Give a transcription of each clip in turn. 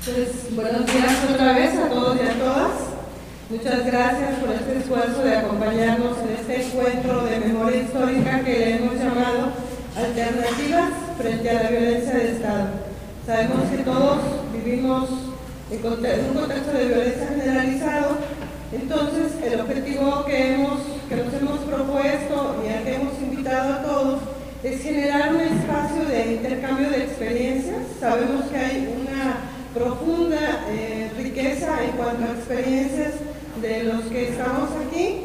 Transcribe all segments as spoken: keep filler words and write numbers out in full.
Pues buenos días otra vez a todos y a todas. Muchas gracias por este esfuerzo de acompañarnos en este encuentro de memoria histórica que le hemos llamado Alternativas frente a la violencia de Estado. Sabemos que todos vivimos en un contexto de violencia generalizado, entonces el objetivo que, hemos, que nos hemos propuesto y al que hemos invitado a todos es generar un espacio de intercambio de experiencias. Sabemos que hay una profunda eh, riqueza en cuanto a experiencias de los que estamos aquí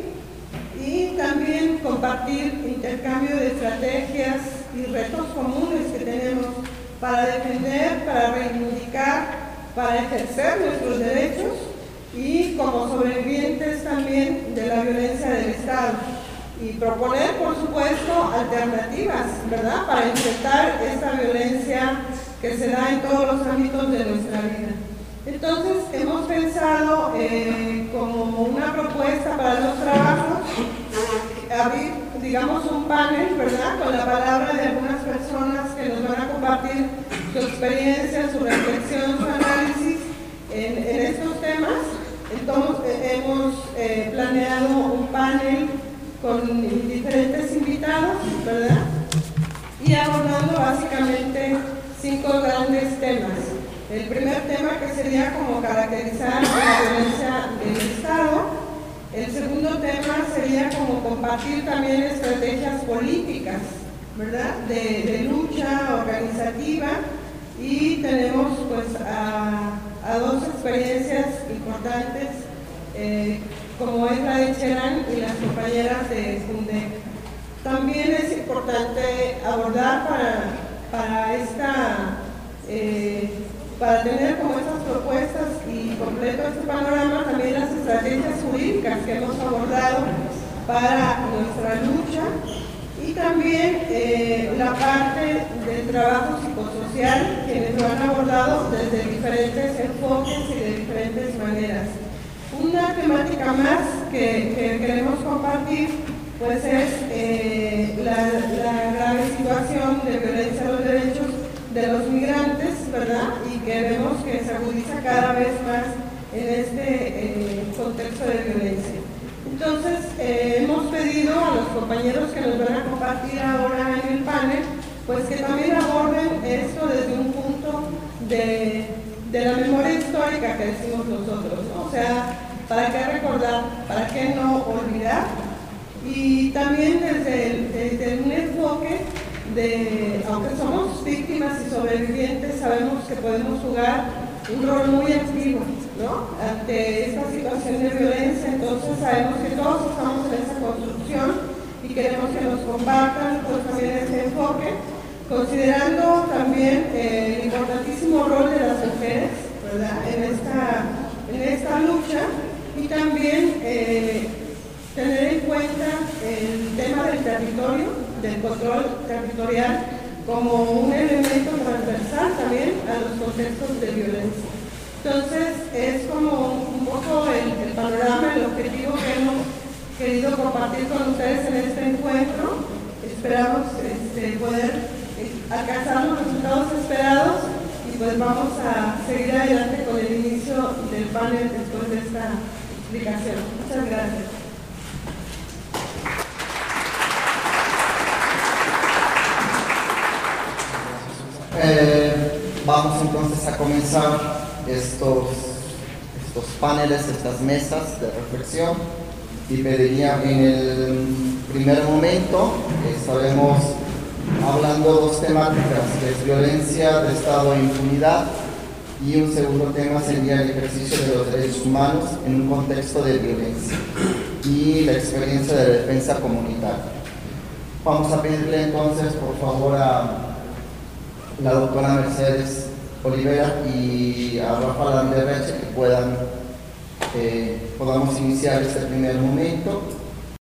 y también compartir intercambio de estrategias y retos comunes que tenemos para defender, para reivindicar, para ejercer nuestros derechos y como sobrevivientes también de la violencia del Estado y proponer, por supuesto, alternativas, ¿verdad?, para enfrentar esta violencia que se da en todos los ámbitos de nuestra vida. Entonces, hemos pensado eh, como una propuesta para los trabajos, abrir, digamos, un panel, ¿verdad?, con la palabra de algunas personas que nos van a compartir su experiencia, su reflexión, su análisis en, en estos temas. Entonces, eh, hemos eh, planeado un panel con diferentes invitados, ¿verdad?, y abordando básicamente cinco grandes temas. El primer tema, que sería como caracterizar la violencia del Estado. El segundo tema sería como compartir también estrategias políticas, ¿verdad?, de, de lucha organizativa, y tenemos pues a, a dos experiencias importantes, eh, como es la de Cherán y las compañeras de Fundec. También es importante abordar para, para esta eh, para tener como estas propuestas y completo este panorama, también las estrategias jurídicas que hemos abordado para nuestra lucha, y también eh, la parte del trabajo psicosocial, quienes lo han abordado desde diferentes enfoques y de diferentes maneras. Una temática más que, que queremos compartir pues es eh, la, la grave situación de violencia a los derechos de los migrantes, ¿verdad?, y que vemos que se agudiza cada vez más en este eh, contexto de violencia. Entonces, eh, hemos pedido a los compañeros que nos van a compartir ahora en el panel, pues que también aborden esto desde un punto de, de la memoria histórica que decimos nosotros, ¿no? O sea, ¿para qué recordar? ¿Para qué no olvidar? Y también desde, el, desde un enfoque de, aunque somos víctimas y sobrevivientes, sabemos que podemos jugar un rol muy activo, ¿no?, ante esta situación de violencia. Entonces sabemos que todos estamos en esa construcción y queremos que nos compartan pues también ese enfoque, considerando también eh, el importantísimo rol de las mujeres, ¿verdad?, en esta, en esta lucha, y también eh, tener en cuenta el tema del territorio, del control territorial, como un elemento transversal también a los contextos de violencia. Entonces, es como un poco el, el panorama, el objetivo que hemos querido compartir con ustedes en este encuentro. Esperamos este, poder alcanzar los resultados esperados y pues vamos a seguir adelante con el inicio del panel después de esta explicación. Muchas gracias. Eh, vamos entonces a comenzar estos, estos paneles, estas mesas de reflexión, y pediría en el primer momento, eh, estaremos hablando dos temáticas, que es violencia de Estado e impunidad, y un segundo tema sería el ejercicio de los derechos humanos en un contexto de violencia y la experiencia de defensa comunitaria. Vamos a pedirle entonces por favor a la doctora Mercedes Olivera y a Rafa Landerreche que puedan, eh, podamos iniciar este primer momento.